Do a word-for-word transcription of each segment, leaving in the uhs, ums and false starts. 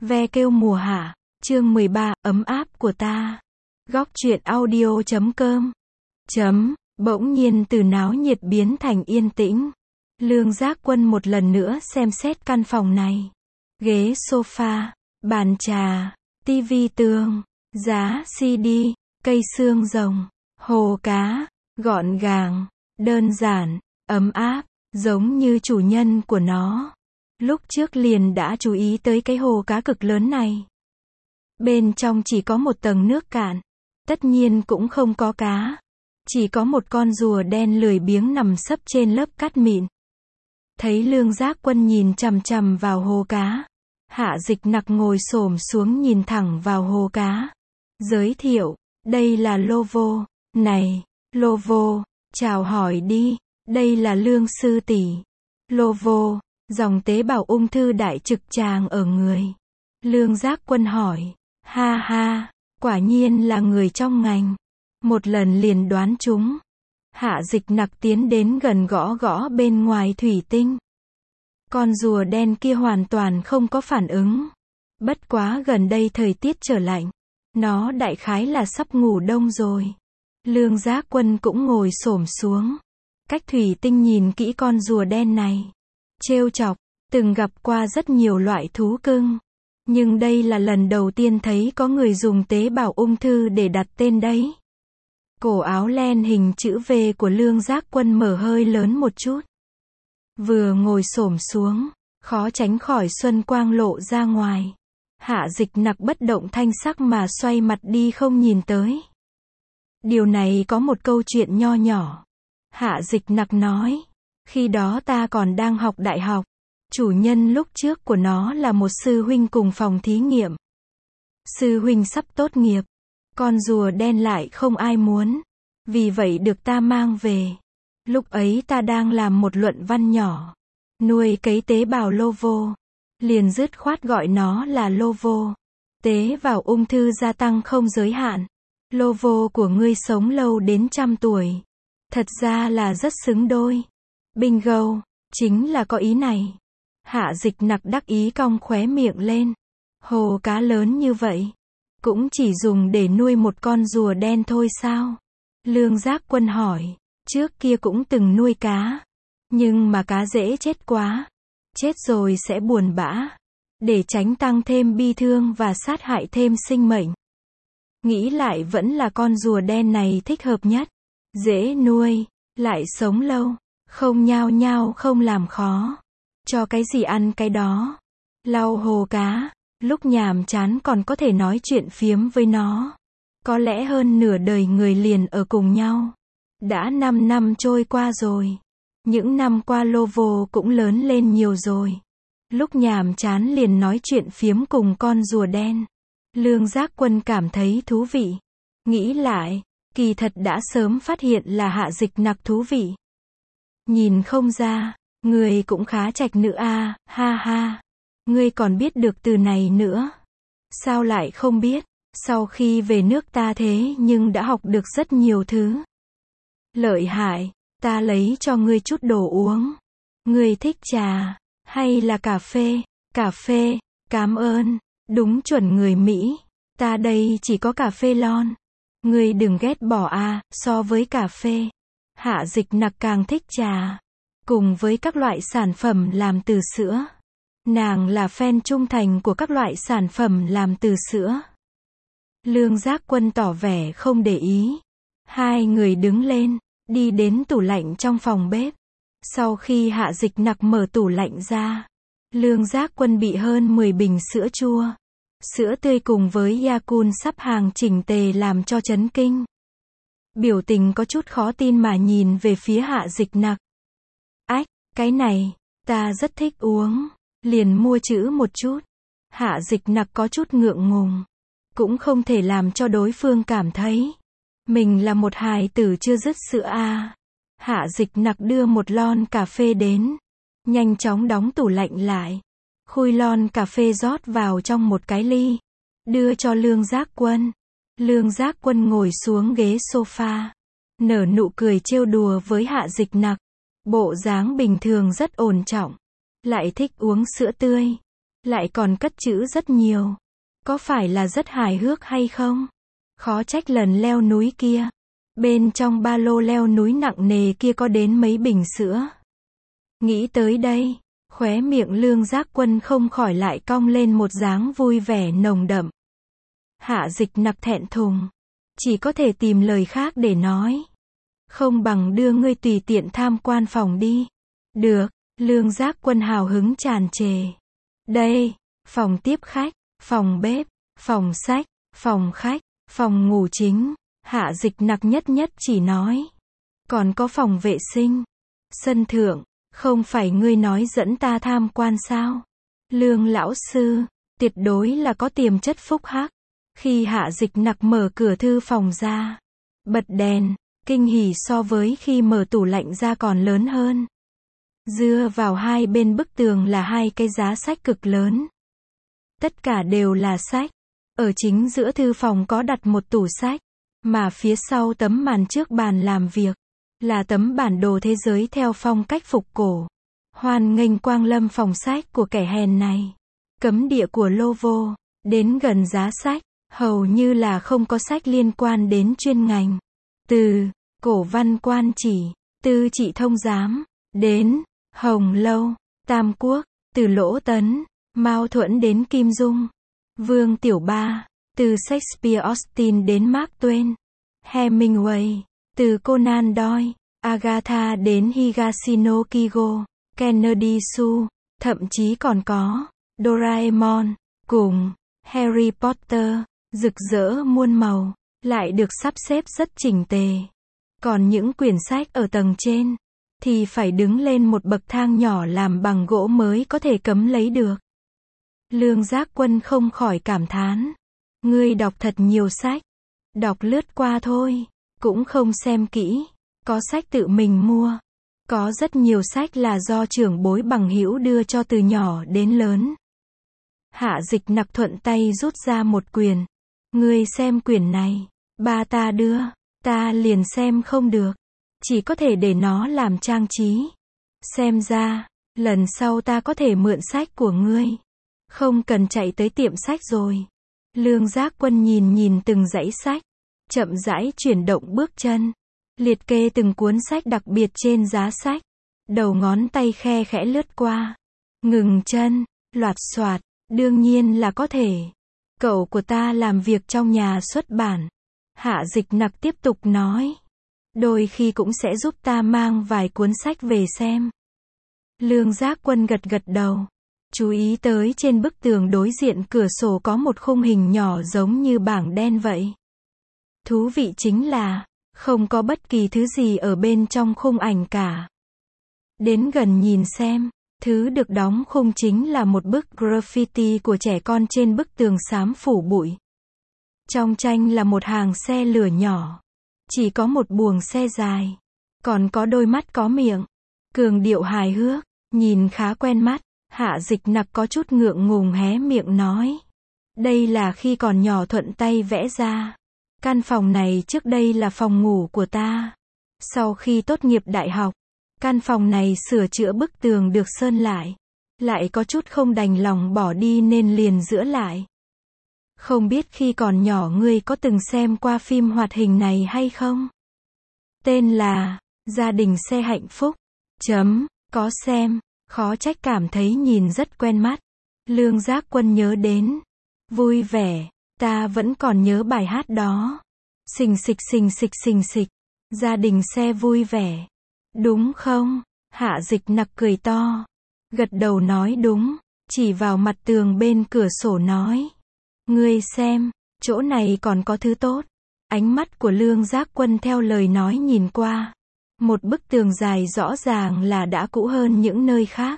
Ve kêu mùa hạ, chương mười ba, ấm áp của ta. Góc truyện audio chấm com. Chấm, bỗng nhiên từ náo nhiệt biến thành yên tĩnh. Lương Giác Quân một lần nữa xem xét căn phòng này. Ghế sofa, bàn trà, tivi tường, giá xê đê, cây xương rồng, hồ cá, gọn gàng, đơn giản, ấm áp, giống như chủ nhân của nó. Lúc trước liền đã chú ý tới cái hồ cá cực lớn này. Bên trong chỉ có một tầng nước cạn. Tất nhiên cũng không có cá. Chỉ có một con rùa đen lười biếng nằm sấp trên lớp cát mịn. Thấy Lương Giác Quân nhìn chằm chằm vào hồ cá. Hạ Dịch Nặc ngồi xổm xuống nhìn thẳng vào hồ cá. Giới thiệu, đây là Lovo. Này, Lovo, chào hỏi đi. Đây là Lương sư tỷ. Lovo, dòng tế bào ung thư đại trực tràng ở người. Lương Giác Quân hỏi. Ha ha, quả nhiên là người trong ngành. Một lần liền đoán chúng. Hạ Dịch Nặc tiến đến gần gõ gõ bên ngoài thủy tinh. Con rùa đen kia hoàn toàn không có phản ứng. Bất quá gần đây thời tiết trở lạnh. Nó đại khái là sắp ngủ đông rồi. Lương Giác Quân cũng ngồi xổm xuống. Cách thủy tinh nhìn kỹ con rùa đen này. Trêu chọc, từng gặp qua rất nhiều loại thú cưng. Nhưng đây là lần đầu tiên thấy có người dùng tế bào ung thư để đặt tên đấy. Cổ áo len hình chữ V của Lương Giác Quân mở hơi lớn một chút. Vừa ngồi xổm xuống, khó tránh khỏi xuân quang lộ ra ngoài. Hạ Dịch Nặc bất động thanh sắc mà xoay mặt đi không nhìn tới. Điều này có một câu chuyện nho nhỏ. Hạ Dịch Nặc nói, khi đó ta còn đang học đại học. Chủ nhân lúc trước của nó là một sư huynh cùng phòng thí nghiệm. Sư huynh sắp tốt nghiệp. Con rùa đen lại không ai muốn. Vì vậy được ta mang về. Lúc ấy ta đang làm một luận văn nhỏ. Nuôi cấy tế bào Lovo. Liền dứt khoát gọi nó là Lovo. Tế bào ung thư gia tăng không giới hạn. Lovo của ngươi sống lâu đến trăm tuổi. Thật ra là rất xứng đôi. Bingo, chính là có ý này. Hạ Dịch Nặc đắc ý cong khóe miệng lên. Hồ cá lớn như vậy. Cũng chỉ dùng để nuôi một con rùa đen thôi sao? Lương Giác Quân hỏi. Trước kia cũng từng nuôi cá. Nhưng mà cá dễ chết quá. Chết rồi sẽ buồn bã. Để tránh tăng thêm bi thương và sát hại thêm sinh mệnh. Nghĩ lại vẫn là con rùa đen này thích hợp nhất. Dễ nuôi. Lại sống lâu. Không nhao nhao không làm khó. Cho cái gì ăn cái đó. Lau hồ cá. Lúc nhàm chán còn có thể nói chuyện phiếm với nó. Có lẽ hơn nửa đời người liền ở cùng nhau. Đã năm năm trôi qua rồi. Những năm qua Lovo cũng lớn lên nhiều rồi. Lúc nhàm chán liền nói chuyện phiếm cùng con rùa đen. Lương Giác Quân cảm thấy thú vị. Nghĩ lại, kỳ thật đã sớm phát hiện là Hạ Dịch Nặc thú vị. Nhìn không ra, người cũng khá trạch nữ a, ha ha. Ngươi còn biết được từ này nữa. Sao lại không biết, sau khi về nước ta thế nhưng đã học được rất nhiều thứ. Lợi hại, ta lấy cho ngươi chút đồ uống. Ngươi thích trà, hay là cà phê? Cà phê, cảm ơn, đúng chuẩn người Mỹ. Ta đây chỉ có cà phê lon. Ngươi đừng ghét bỏ a, so với cà phê. Hạ Dịch Nặc càng thích trà. Cùng với các loại sản phẩm làm từ sữa. Nàng là fan trung thành của các loại sản phẩm làm từ sữa. Lương Giác Quân tỏ vẻ không để ý. Hai người đứng lên, đi đến tủ lạnh trong phòng bếp. Sau khi Hạ Dịch Nặc mở tủ lạnh ra, Lương Giác Quân bị hơn mười bình sữa chua. Sữa tươi cùng với Yakult sắp hàng chỉnh tề làm cho chấn kinh. Biểu tình có chút khó tin mà nhìn về phía Hạ Dịch Nặc. Ách, cái này, ta rất thích uống. Liền mua chữ một chút. Hạ Dịch Nặc có chút ngượng ngùng. Cũng không thể làm cho đối phương cảm thấy mình là một hài tử chưa dứt sữa a. Hạ Dịch Nặc đưa một lon cà phê đến. Nhanh chóng đóng tủ lạnh lại. Khui lon cà phê rót vào trong một cái ly. Đưa cho Lương Giác Quân. Lương Giác Quân ngồi xuống ghế sofa. Nở nụ cười trêu đùa với Hạ Dịch Nặc. Bộ dáng bình thường rất ổn trọng. Lại thích uống sữa tươi. lại còn cất chữ rất nhiều. Có phải là rất hài hước hay không? Khó trách lần leo núi kia. Bên trong ba lô leo núi nặng nề kia có đến mấy bình sữa. Nghĩ tới đây, khóe miệng Lương Giác Quân không khỏi lại cong lên một dáng vui vẻ nồng đậm. Hạ Dịch Nặc thẹn thùng, chỉ có thể tìm lời khác để nói. Không bằng đưa ngươi tùy tiện tham quan phòng đi. Được, Lương Giác Quân hào hứng tràn trề. Đây, phòng tiếp khách, phòng bếp, phòng sách, phòng khách, phòng ngủ chính. Hạ Dịch Nặc nhất nhất chỉ nói. Còn có phòng vệ sinh, sân thượng, không phải ngươi nói dẫn ta tham quan sao? Lương lão sư, tuyệt đối là có tiềm chất phúc hắc. Khi Hạ Dịch Nặc mở cửa thư phòng ra, bật đèn, kinh hỉ so với khi mở tủ lạnh ra còn lớn hơn. Dựa vào hai bên bức tường là hai cái giá sách cực lớn. Tất cả đều là sách. Ở chính giữa thư phòng có đặt một tủ sách, mà phía sau tấm màn trước bàn làm việc là tấm bản đồ thế giới theo phong cách phục cổ. Hoan nghênh quang lâm phòng sách của kẻ hèn này. Cấm địa của Lô Vô. Đến gần giá sách, hầu như là không có sách liên quan đến chuyên ngành. Từ cổ văn quan chỉ, tư trị thông giám, đến Hồng Lâu, Tam Quốc, từ Lỗ Tấn, Mao Thuẫn đến Kim Dung, Vương Tiểu Ba, từ Shakespeare Austin đến Mark Twain, Hemingway, từ Conan Doyle, Agatha đến Higashino Kigo, Kennedy Su, thậm chí còn có Doraemon, cùng Harry Potter, rực rỡ muôn màu, lại được sắp xếp rất chỉnh tề. Còn những quyển sách ở tầng trên, thì phải đứng lên một bậc thang nhỏ làm bằng gỗ mới có thể cấm lấy được. Lương Giác Quân không khỏi cảm thán. Ngươi đọc thật nhiều sách. Đọc lướt qua thôi, cũng không xem kỹ. Có sách tự mình mua. Có rất nhiều sách là do trưởng bối bằng hữu đưa cho từ nhỏ đến lớn. Hạ Dịch Nặc thuận tay rút ra một quyển. Ngươi xem quyển này. Ba ta đưa, ta liền xem không được. Chỉ có thể để nó làm trang trí. Xem ra, lần sau ta có thể mượn sách của ngươi. Không cần chạy tới tiệm sách rồi. Lương Giác Quân nhìn nhìn từng dãy sách. Chậm rãi chuyển động bước chân. Liệt kê từng cuốn sách đặc biệt trên giá sách. Đầu ngón tay khe khẽ lướt qua. Ngừng chân, loạt soạt, đương nhiên là có thể. Cậu của ta làm việc trong nhà xuất bản. Hạ Dịch Nặc tiếp tục nói. Đôi khi cũng sẽ giúp ta mang vài cuốn sách về xem. Lương Giác Quân gật gật đầu. Chú ý tới trên bức tường đối diện cửa sổ có một khung hình nhỏ giống như bảng đen vậy. Thú vị chính là, không có bất kỳ thứ gì ở bên trong khung ảnh cả. Đến gần nhìn xem, thứ được đóng khung chính là một bức graffiti của trẻ con trên bức tường xám phủ bụi. Trong tranh là một hàng xe lửa nhỏ. Chỉ có một buồng xe dài. Còn có đôi mắt có miệng. Cường điệu hài hước, nhìn khá quen mắt. Hạ Dịch Nặc có chút ngượng ngùng hé miệng nói. Đây là khi còn nhỏ thuận tay vẽ ra. Căn phòng này trước đây là phòng ngủ của ta. Sau khi tốt nghiệp đại học, căn phòng này sửa chữa bức tường được sơn lại. Lại có chút không đành lòng bỏ đi nên liền giữa lại. Không biết khi còn nhỏ ngươi có từng xem qua phim hoạt hình này hay không? Tên là Gia đình xe hạnh phúc. Chấm, có xem, khó trách cảm thấy nhìn rất quen mắt. Lương Giác Quân nhớ đến. Vui vẻ, ta vẫn còn nhớ bài hát đó. Xình xịch xình xịch xình xịch. Gia đình xe vui vẻ. Đúng không? Hạ Dịch Nặc cười to. Gật đầu nói đúng. Chỉ vào mặt tường bên cửa sổ nói. Ngươi xem, chỗ này còn có thứ tốt. Ánh mắt của Lương Giác Quân theo lời nói nhìn qua. Một bức tường dài rõ ràng là đã cũ hơn những nơi khác.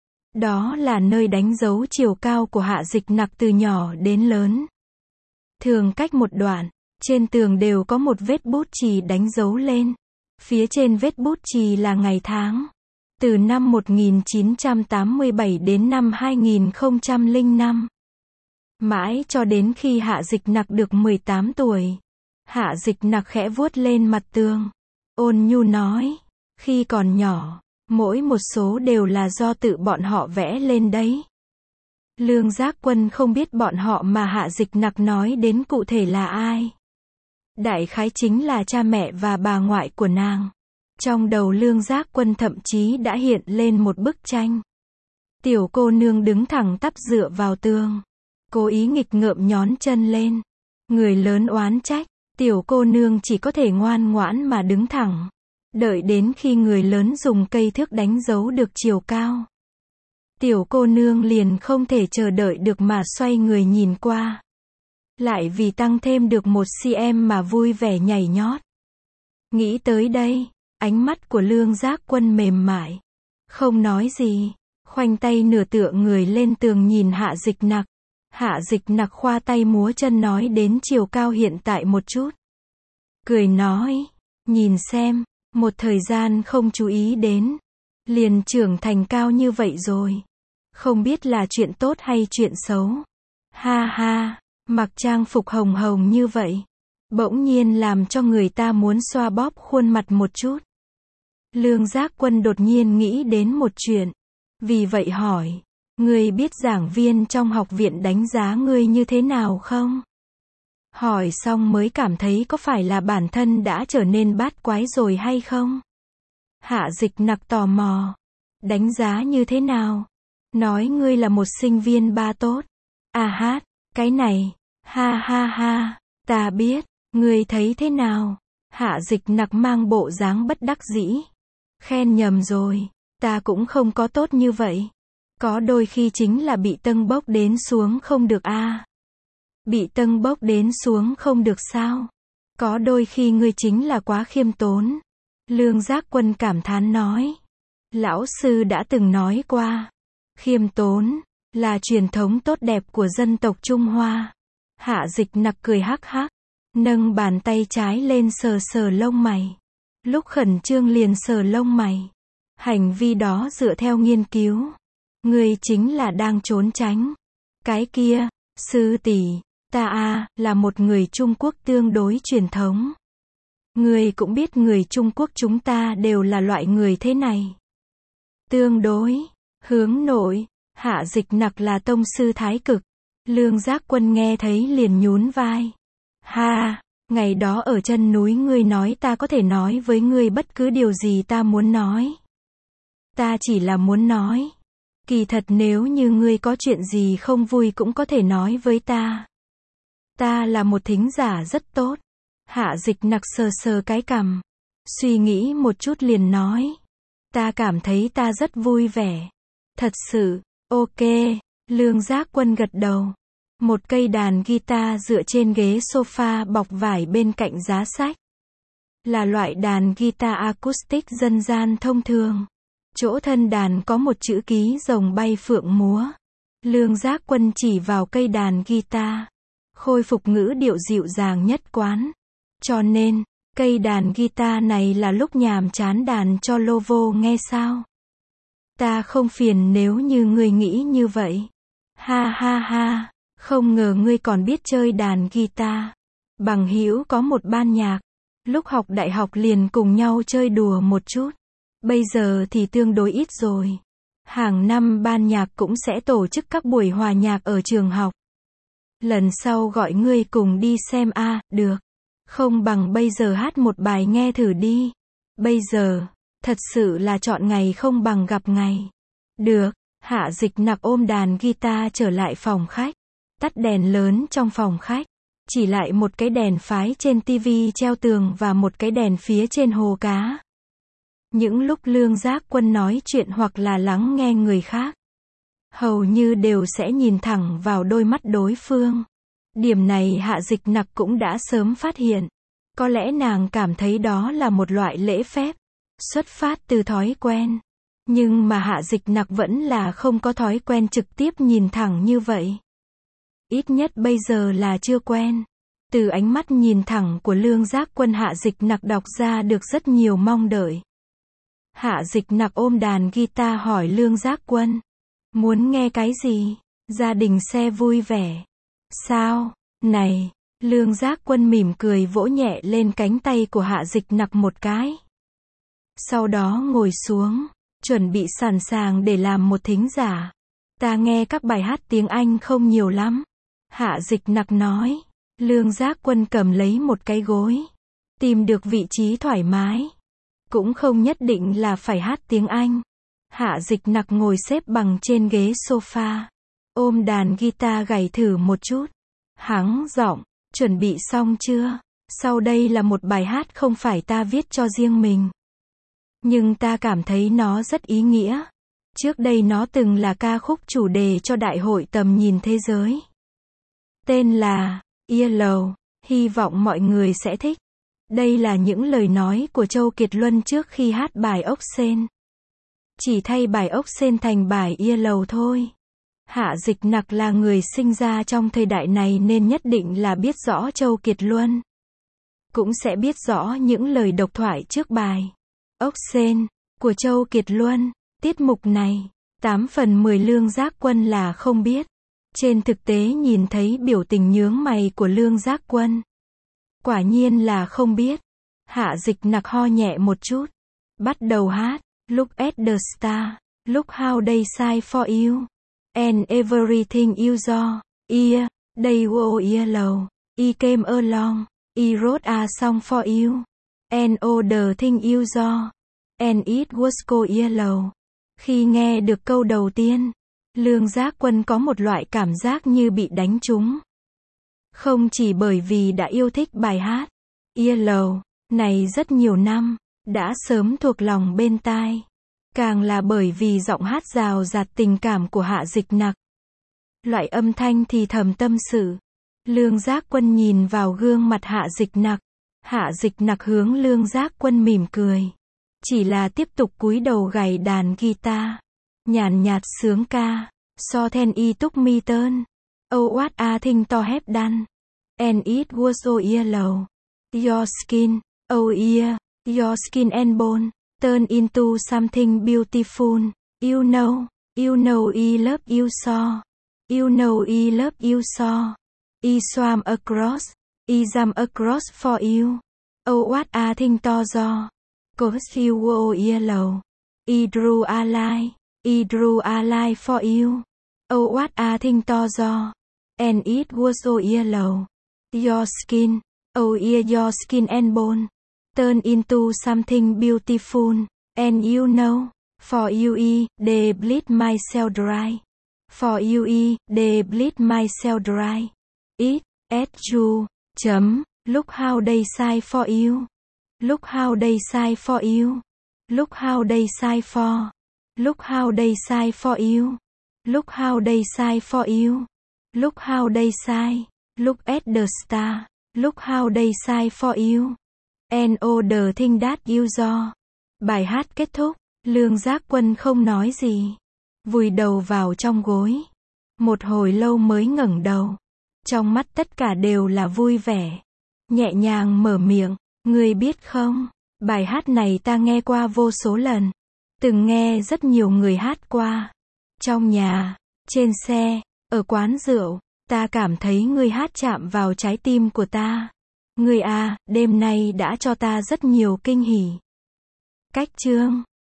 Đó là nơi đánh dấu chiều cao của Hạ Dịch Nặc từ nhỏ đến lớn. Thường cách một đoạn, trên tường đều có một vết bút chì đánh dấu lên. Phía trên vết bút chì là ngày tháng. Từ năm một nghìn chín trăm tám mươi bảy đến năm hai nghìn không trăm lẻ năm. Mãi cho đến khi Hạ Dịch Nặc được mười tám tuổi. Hạ Dịch Nặc khẽ vuốt lên mặt tường. Ôn nhu nói. Khi còn nhỏ, mỗi một số đều là do tự bọn họ vẽ lên đấy. Lương Giác Quân không biết bọn họ mà Hạ Dịch Nặc nói đến cụ thể là ai. Đại khái chính là cha mẹ và bà ngoại của nàng. Trong đầu Lương Giác Quân thậm chí đã hiện lên một bức tranh. Tiểu cô nương đứng thẳng tắp dựa vào tường, cố ý nghịch ngợm nhón chân lên. Người lớn oán trách, tiểu cô nương chỉ có thể ngoan ngoãn mà đứng thẳng, đợi đến khi người lớn dùng cây thước đánh dấu được chiều cao. Tiểu cô nương liền không thể chờ đợi được mà xoay người nhìn qua. Lại vì tăng thêm được một xăng-ti-mét mà vui vẻ nhảy nhót. Nghĩ tới đây, ánh mắt của Lương Giác Quân mềm mại. Không nói gì, khoanh tay nửa tựa người lên tường nhìn Hạ Dịch Nặc. Hạ Dịch Nặc khoa tay múa chân nói đến chiều cao hiện tại một chút. Cười nói, nhìn xem, một thời gian không chú ý đến, liền trưởng thành cao như vậy rồi. Không biết là chuyện tốt hay chuyện xấu. Ha ha, mặc trang phục hồng hồng như vậy, bỗng nhiên làm cho người ta muốn xoa bóp khuôn mặt một chút. Lương Giác Quân đột nhiên nghĩ đến một chuyện. Vì vậy hỏi, ngươi biết giảng viên trong học viện đánh giá ngươi như thế nào không? Hỏi xong mới cảm thấy có phải là bản thân đã trở nên bát quái rồi hay không? Hạ Dịch Nặc tò mò. Đánh giá như thế nào? Nói ngươi là một sinh viên ba tốt. À hát, cái này, ha ha ha, ta biết, ngươi thấy thế nào? Hạ Dịch Nặc mang bộ dáng bất đắc dĩ. Khen nhầm rồi, ta cũng không có tốt như vậy. Có đôi khi chính là bị tâng bốc đến xuống không được a. À. Bị tâng bốc đến xuống không được sao? Có đôi khi ngươi chính là quá khiêm tốn. Lương Giác Quân cảm thán nói. Lão sư đã từng nói qua. Khiêm tốn là truyền thống tốt đẹp của dân tộc Trung Hoa. Hạ Dịch Nặc cười hắc hắc, nâng bàn tay trái lên sờ sờ lông mày. Lúc khẩn trương liền sờ lông mày. Hành vi đó dựa theo nghiên cứu. Ngươi chính là đang trốn tránh. Cái kia, sư tỷ, ta a là một người Trung Quốc tương đối truyền thống. Ngươi cũng biết người Trung Quốc chúng ta đều là loại người thế này. Tương đối, hướng nội, Hạ Dịch Nặc là tông sư thái cực. Lương Giác Quân nghe thấy liền nhún vai. Ha, ngày đó ở chân núi ngươi nói ta có thể nói với ngươi bất cứ điều gì ta muốn nói. Ta chỉ là muốn nói. Kỳ thật nếu như ngươi có chuyện gì không vui cũng có thể nói với ta. Ta là một thính giả rất tốt. Hạ Dịch Nặc sờ sờ cái cằm. Suy nghĩ một chút liền nói. Ta cảm thấy ta rất vui vẻ. Thật sự, ok. Lương Giác Quân gật đầu. Một cây đàn guitar dựa trên ghế sofa bọc vải bên cạnh giá sách. Là loại đàn guitar acoustic dân gian thông thường. Chỗ thân đàn có một chữ ký rồng bay phượng múa. Lương Giác Quân chỉ vào cây đàn guitar. Khôi phục ngữ điệu dịu dàng nhất quán. Cho nên, cây đàn guitar này là lúc nhàm chán đàn cho Lovo nghe sao? Ta không phiền nếu như ngươi nghĩ như vậy. Ha ha ha, không ngờ ngươi còn biết chơi đàn guitar. Bằng hữu có một ban nhạc. Lúc học đại học liền cùng nhau chơi đùa một chút. Bây giờ thì tương đối ít rồi. Hàng năm ban nhạc cũng sẽ tổ chức các buổi hòa nhạc ở trường học. Lần sau gọi ngươi cùng đi xem a, à, được. Không bằng bây giờ hát một bài nghe thử đi. Bây giờ, thật sự là chọn ngày không bằng gặp ngày. Được, Hạ Dịch Nặc ôm đàn guitar trở lại phòng khách. Tắt đèn lớn trong phòng khách. Chỉ lại một cái đèn phái trên tivi treo tường và một cái đèn phía trên hồ cá. Những lúc Lương Giác Quân nói chuyện hoặc là lắng nghe người khác, hầu như đều sẽ nhìn thẳng vào đôi mắt đối phương. Điểm này Hạ Dịch Nặc cũng đã sớm phát hiện. Có lẽ nàng cảm thấy đó là một loại lễ phép, xuất phát từ thói quen. Nhưng mà Hạ Dịch Nặc vẫn là không có thói quen trực tiếp nhìn thẳng như vậy. Ít nhất bây giờ là chưa quen. Từ ánh mắt nhìn thẳng của Lương Giác Quân Hạ Dịch Nặc đọc ra được rất nhiều mong đợi. Hạ Dịch Nặc ôm đàn guitar hỏi Lương Giác Quân. Muốn nghe cái gì? Gia đình xe vui vẻ. Sao? Này, Lương Giác Quân mỉm cười vỗ nhẹ lên cánh tay của Hạ Dịch Nặc một cái. Sau đó ngồi xuống, chuẩn bị sẵn sàng để làm một thính giả. Ta nghe các bài hát tiếng Anh không nhiều lắm. Hạ Dịch Nặc nói. Lương Giác Quân cầm lấy một cái gối. Tìm được vị trí thoải mái. Cũng không nhất định là phải hát tiếng Anh. Hạ Dịch Nặc ngồi xếp bằng trên ghế sofa. Ôm đàn guitar gảy thử một chút. Hắng giọng. Chuẩn bị xong chưa? Sau đây là một bài hát không phải ta viết cho riêng mình. Nhưng ta cảm thấy nó rất ý nghĩa. Trước đây nó từng là ca khúc chủ đề cho Đại hội tầm nhìn thế giới. Tên là Yellow. Hy vọng mọi người sẽ thích. Đây là những lời nói của Châu Kiệt Luân trước khi hát bài Ốc Sên. Chỉ thay bài Ốc Sên thành bài Yellow thôi. Hạ Dịch Nặc là người sinh ra trong thời đại này nên nhất định là biết rõ Châu Kiệt Luân. Cũng sẽ biết rõ những lời độc thoại trước bài Ốc Sên của Châu Kiệt Luân. Tiết mục này, tám phần mười Lương Giác Quân là không biết. Trên thực tế nhìn thấy biểu tình nhướng mày của Lương Giác Quân. Quả nhiên là không biết. Hạ Dịch Nặc ho nhẹ một chút. Bắt đầu hát. Look at the star. Look how they shine for you. And everything you saw. Yeah, they were yellow. I came along. I wrote a song for you. And all the thing you saw. And it was so yellow. Khi nghe được câu đầu tiên, Lương Giác Quân có một loại cảm giác như bị đánh trúng. Không chỉ bởi vì đã yêu thích bài hát Yellow này rất nhiều năm, đã sớm thuộc lòng bên tai. Càng là bởi vì giọng hát rào rạt tình cảm của Hạ Dịch Nặc. Loại âm thanh thì thầm tâm sự. Lương Giác Quân nhìn vào gương mặt Hạ Dịch Nặc. Hạ Dịch Nặc hướng Lương Giác Quân mỉm cười. Chỉ là tiếp tục cúi đầu gảy đàn guitar. Nhàn nhạt sướng ca. So then I took me turn. Oh what a thing to have done. And it was so yellow. Your skin, oh yeah, your skin and bone. Turn into something beautiful. You know, you know I love you so. You know I love you so. I swam across, I jump across for you. Oh what a thing to do. Cause you were yellow. I drew a line, I drew a line for you. Oh what a thing to do. And it was so yellow. Your skin, oh yeah your skin and bone. Turn into something beautiful. And you know, for you I, they bleed myself dry. For you I, they bleed myself dry. It, at you, chấm, look how they sigh for you. Look how they sigh for you. Look how they sigh for. Look how they sigh for you. Look how they sigh for you. Look how they sigh. Look at the star. Look how they sigh for you. And all the thing that you saw. Bài hát kết thúc, Lương Giác Quân không nói gì. Vùi đầu vào trong gối. Một hồi lâu mới ngẩng đầu. Trong mắt tất cả đều là vui vẻ. Nhẹ nhàng mở miệng. Ngươi biết không, bài hát này ta nghe qua vô số lần. Từng nghe rất nhiều người hát qua. Trong nhà, trên xe, ở quán rượu, ta cảm thấy ngươi hát chạm vào trái tim của ta. Ngươi à, đêm nay đã cho ta rất nhiều kinh hỉ. Cách chương